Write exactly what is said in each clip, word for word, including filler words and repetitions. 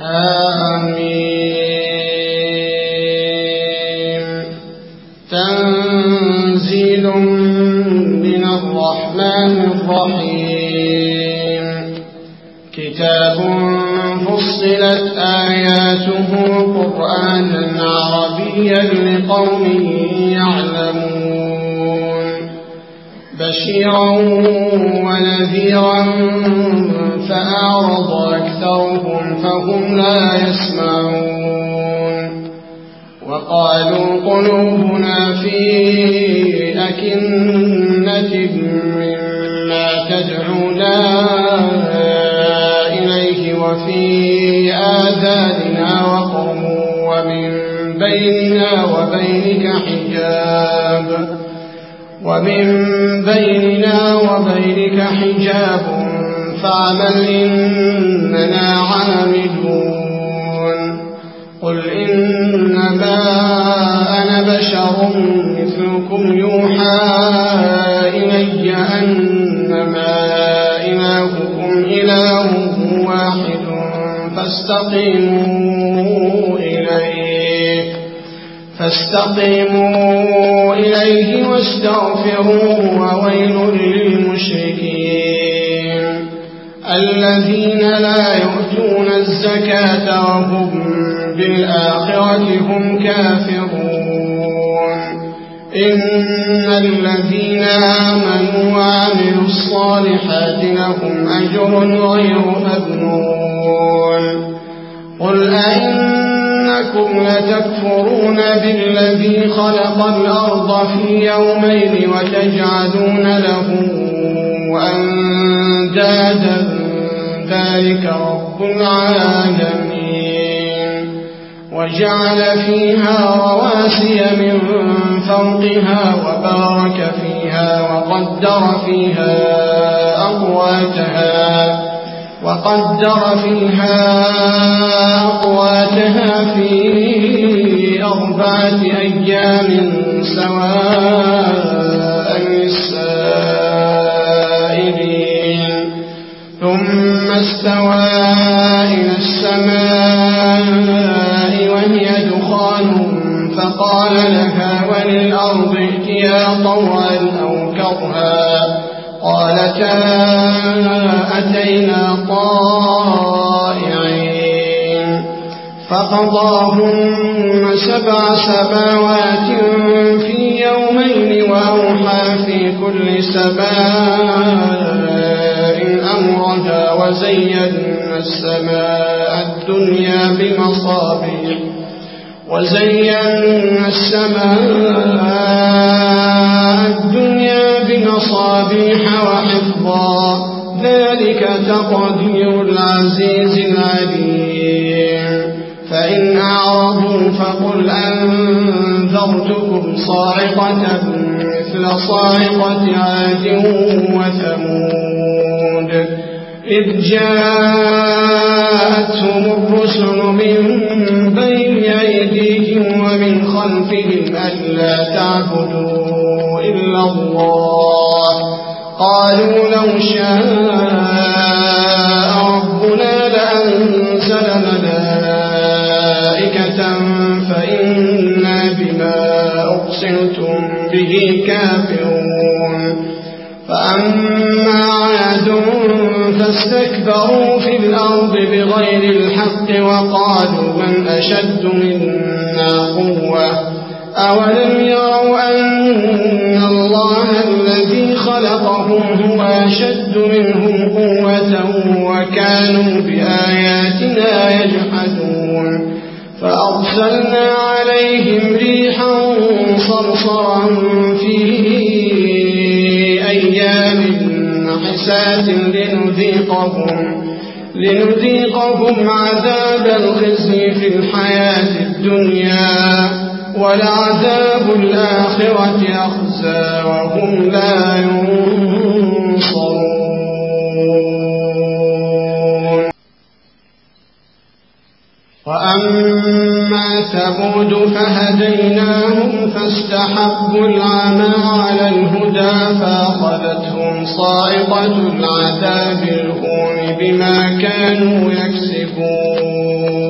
حميم تنزيل من الرحمن الرحيم كتاب فصلت آياته قرآنا عربيا لقوم يعلمون بشيرا ونذيرا فأعرض أكثرهم فهم لا يسمعون وقالوا قلوبنا في أكنة مما تدعونا إليه وفي آذاننا وقر ومن بيننا وبينك حجاب ومن بيننا وبينك حجاب فاعمل إننا عاملون قل إنما أنا بشر مثلكم يوحى إلي أنما إلهكم إله واحد فاستقيموا إليه فاستقيموا إليه واستغفروه وويل للمشركين الذين لا يؤتون الزكاة وهم بالآخرة هم كافرون إن الذين آمنوا وعملوا الصالحات لهم أجر غير ممنون قل أئنكم لتكفرون بالذي خلق الأرض في يومين وتجعلون له أندادا ذلك رب العالمين وجعل فيها رواسي من فوقها وبارك فيها وقدر فيها أقواتها وقدر فيها أقواتها في أربعة أيام سواء للسائلين ثم استوى إلى السماء وهي دخان فقال لها وللأرض ائتيا طوعا أو كرها قالتا أتينا طائعين فقضاهن سبع سماوات في يومين وأوحى في كل سماء أمرها وزينا السماء الدنيا بمصابيح وزينا السماء الدنيا بمصابيح وحفظا ذلك تقدير العزيز العليم فإن أعرضوا فقل أنذرتكم صاعقة مثل صاعقة عاد وثمود إذ جاءتهم الرسل من بين أيديهم ومن خلفهم ألا تعبدوا إلا الله قالوا لو شاء ربنا لأنزل ملائكة فإنا بما أرسلتم به كافرون فأما عاد فاستكبروا في الأرض بغير الحق وقالوا من أشد منا قوة أولم يروا أن الله الذي خلقهم هو أشد منهم قوة وكانوا بآياتنا يجحدون فأرسلنا عليهم ريحا صرصرا في أيام نحسات لنذيقهم لنذيقهم عذاب الخزي في الحياة الدنيا ولعذاب الآخرة أخزى وهم لا ينصرون وأما ثمود فهديناهم فاستحبوا العمى على الهدى فأخذتهم صاعقة العذاب الهون بما كانوا يكسبون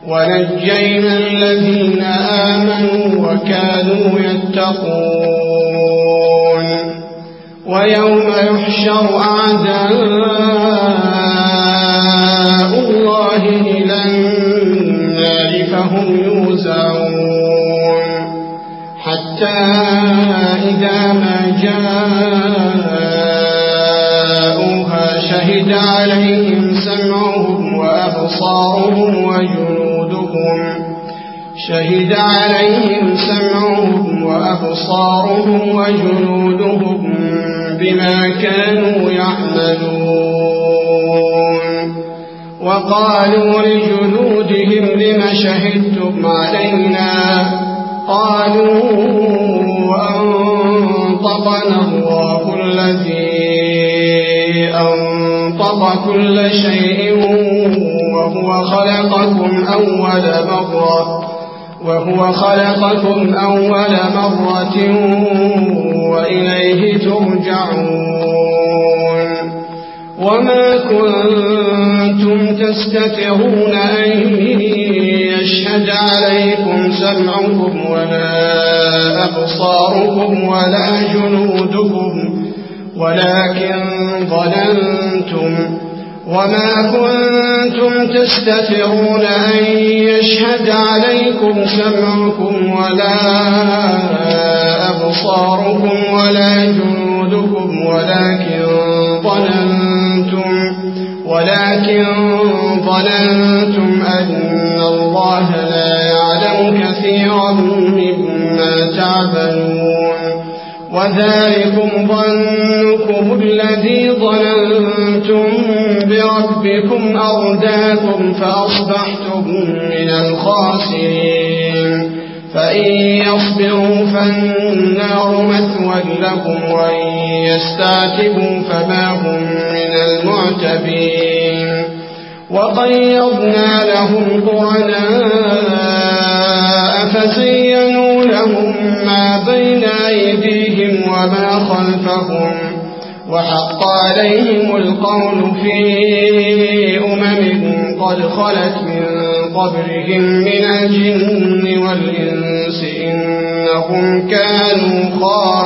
ونجينا الذين آمنوا وكانوا يتقون ويوم يحشر أعداء الله إلى النار فهم يوزعون حتى إذا ما جاءوها شهد عليهم سمعهم وأبصارهم وجلودهم شهد عليهم سمعهم وأبصارهم وجلودهم بما كانوا يعملون وقالوا لجلودهم لم شهدتم علينا قالوا أنطقنا الله الذي أنطق كل شيء وهو خلقكم أول مرة وهو خلقكم أول مرة وإليه ترجعون وما كنتم تستترون أن يشهد عليكم سمعكم ولا أبصاركم ولا جلودكم ولكن ظننتم وما كنتم تستترون أن يشهد عليكم سمعكم ولا أبصاركم ولا جلودكم ولكن ظننتم ولكن ظننتم أن الله لا يعلم كثيرا مما تعملون وذلكم ظنكم الذي ظننتم بربكم أرداكم فأصبحتم من الخاسرين فإن يصبروا فالنار مثوى لكم وإن يستعتبوا فما هم من المعتبين وقيضنا لهم قرناء فزينوا لهم ما بين أيديهم وما خلفهم وحق عليهم القول في أمم قد خلت من قبلهم من الجن والإنس إنهم كانوا خاسرين.